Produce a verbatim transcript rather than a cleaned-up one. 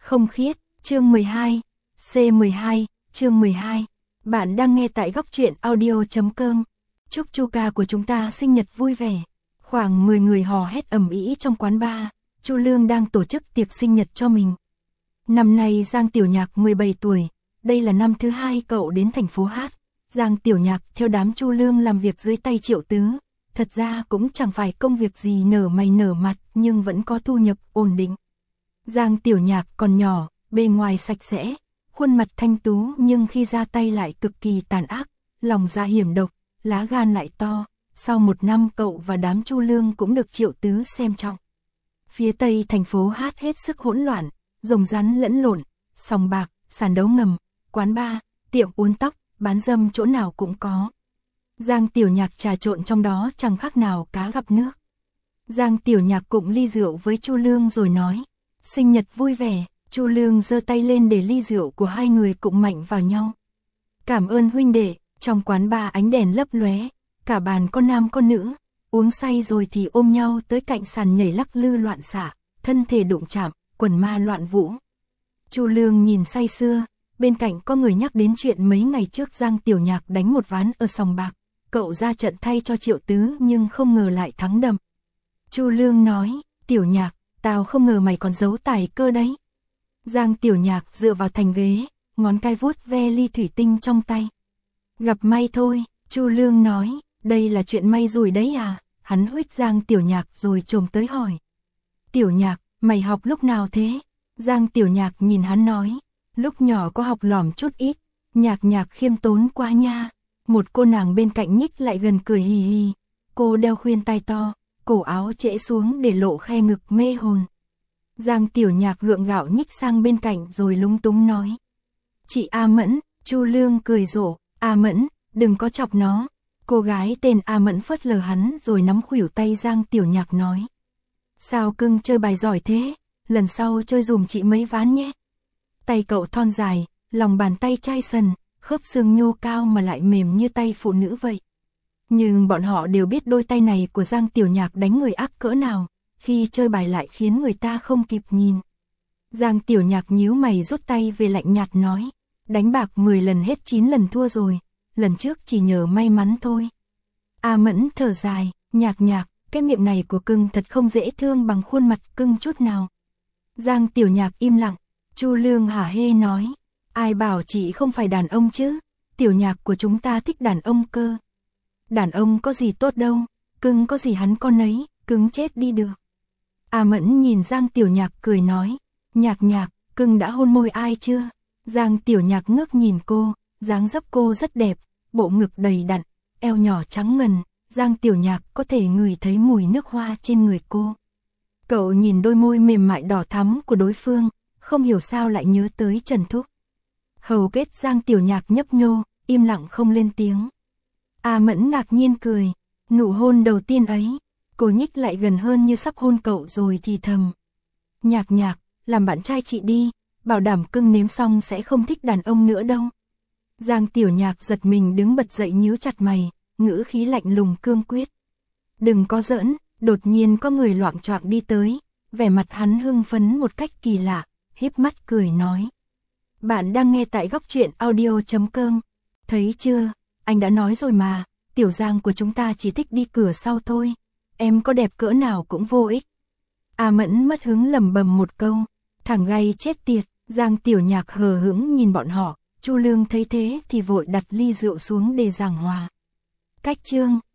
Không khiết, chương mười hai, C mười hai, chương mười hai. Bạn đang nghe tại góc truyện audio chấm com. Chúc Chu ca của chúng ta sinh nhật vui vẻ. Khoảng mười người hò hét ầm ĩ trong quán bar. Chu Lương đang tổ chức tiệc sinh nhật cho mình. Năm nay Giang Tiểu Nhạc mười bảy tuổi, đây là năm thứ hai cậu đến thành phố hát. Giang Tiểu Nhạc theo đám Chu Lương làm việc dưới tay Triệu Tứ. Thật ra cũng chẳng phải công việc gì nở mày nở mặt, nhưng vẫn có thu nhập ổn định. Giang Tiểu Nhạc còn nhỏ, bề ngoài sạch sẽ, khuôn mặt thanh tú nhưng khi ra tay lại cực kỳ tàn ác, lòng dạ hiểm độc, lá gan lại to. Sau một năm cậu và đám Chu Lương cũng được Triệu Tứ xem trọng. Phía tây thành phố hát hết sức hỗn loạn, rồng rắn lẫn lộn, sòng bạc, sàn đấu ngầm, quán bar, tiệm uốn tóc, bán dâm chỗ nào cũng có. Giang Tiểu Nhạc trà trộn trong đó chẳng khác nào cá gặp nước. Giang Tiểu Nhạc cụng ly rượu với Chu Lương rồi nói, sinh nhật vui vẻ. Chu Lương giơ tay lên để ly rượu của hai người cụng mạnh vào nhau. Cảm ơn huynh đệ. Trong quán bar ánh đèn lấp lóe, cả bàn có nam có nữ, uống say rồi thì ôm nhau tới cạnh sàn nhảy lắc lư loạn xạ, thân thể đụng chạm, quần ma loạn vũ. Chu Lương nhìn say sưa, bên cạnh có người nhắc đến chuyện mấy ngày trước Giang Tiểu Nhạc đánh một ván ở sòng bạc, cậu ra trận thay cho Triệu Tứ nhưng không ngờ lại thắng đậm. Chu Lương nói, Tiểu Nhạc, tao không ngờ mày còn giấu tài cơ đấy. Giang Tiểu Nhạc dựa vào thành ghế, ngón cái vuốt ve ly thủy tinh trong tay. Gặp may thôi, Chu Lương nói, đây là chuyện may rủi đấy à? Hắn huých Giang Tiểu Nhạc rồi chồm tới hỏi. Tiểu Nhạc, mày học lúc nào thế? Giang Tiểu Nhạc nhìn hắn nói, lúc nhỏ có học lỏm chút ít. Nhạc Nhạc khiêm tốn quá nha. Một cô nàng bên cạnh nhích lại gần cười hì hì. Cô đeo khuyên tai to, cổ áo trễ xuống để lộ khe ngực mê hồn. Giang Tiểu Nhạc gượng gạo nhích sang bên cạnh rồi lúng túng nói. Chị A Mẫn. Chu Lương cười rộ, A Mẫn, đừng có chọc nó. Cô gái tên A Mẫn phớt lờ hắn rồi nắm khuỷu tay Giang Tiểu Nhạc nói. Sao cưng chơi bài giỏi thế, lần sau chơi dùm chị mấy ván nhé. Tay cậu thon dài, lòng bàn tay chai sần, khớp xương nhô cao mà lại mềm như tay phụ nữ vậy. Nhưng bọn họ đều biết đôi tay này của Giang Tiểu Nhạc đánh người ác cỡ nào, khi chơi bài lại khiến người ta không kịp nhìn. Giang Tiểu Nhạc nhíu mày rút tay về lạnh nhạt nói, đánh bạc mười lần hết chín lần thua rồi, lần trước chỉ nhờ may mắn thôi. A Mẫn thở dài, Nhạc Nhạc, cái miệng này của cưng thật không dễ thương bằng khuôn mặt cưng chút nào. Giang Tiểu Nhạc im lặng, Chu Lương hả hê nói, ai bảo chị không phải đàn ông chứ, Tiểu Nhạc của chúng ta thích đàn ông cơ. Đàn ông có gì tốt đâu, cưng có gì hắn con nấy, cứng chết đi được. A Mẫn nhìn Giang Tiểu Nhạc cười nói, Nhạc Nhạc, cưng đã hôn môi ai chưa? Giang Tiểu Nhạc ngước nhìn cô, dáng dấp cô rất đẹp, bộ ngực đầy đặn, eo nhỏ trắng ngần, Giang Tiểu Nhạc có thể ngửi thấy mùi nước hoa trên người cô. Cậu nhìn đôi môi mềm mại đỏ thắm của đối phương, không hiểu sao lại nhớ tới Trần Thúc. Hầu kết Giang Tiểu Nhạc nhấp nhô, im lặng không lên tiếng. A Mẫn ngạc nhiên cười, nụ hôn đầu tiên ấy, cô nhích lại gần hơn như sắp hôn cậu rồi thì thầm. Nhạc Nhạc, làm bạn trai chị đi, bảo đảm cưng nếm xong sẽ không thích đàn ông nữa đâu. Giang Tiểu Nhạc giật mình đứng bật dậy nhíu chặt mày, ngữ khí lạnh lùng cương quyết. Đừng có giỡn, đột nhiên có người loạng choạng đi tới, vẻ mặt hắn hưng phấn một cách kỳ lạ, híp mắt cười nói. Bạn đang nghe tại góc truyện audio chấm com. Thấy chưa, anh đã nói rồi mà, Tiểu Giang của chúng ta chỉ thích đi cửa sau thôi, em có đẹp cỡ nào cũng vô ích. A Mẫn mất hứng lẩm bẩm một câu, thằng gay chết tiệt. Giang Tiểu Nhạc hờ hững nhìn bọn họ, Chu Lương thấy thế thì vội đặt ly rượu xuống để giảng hòa. Cách chương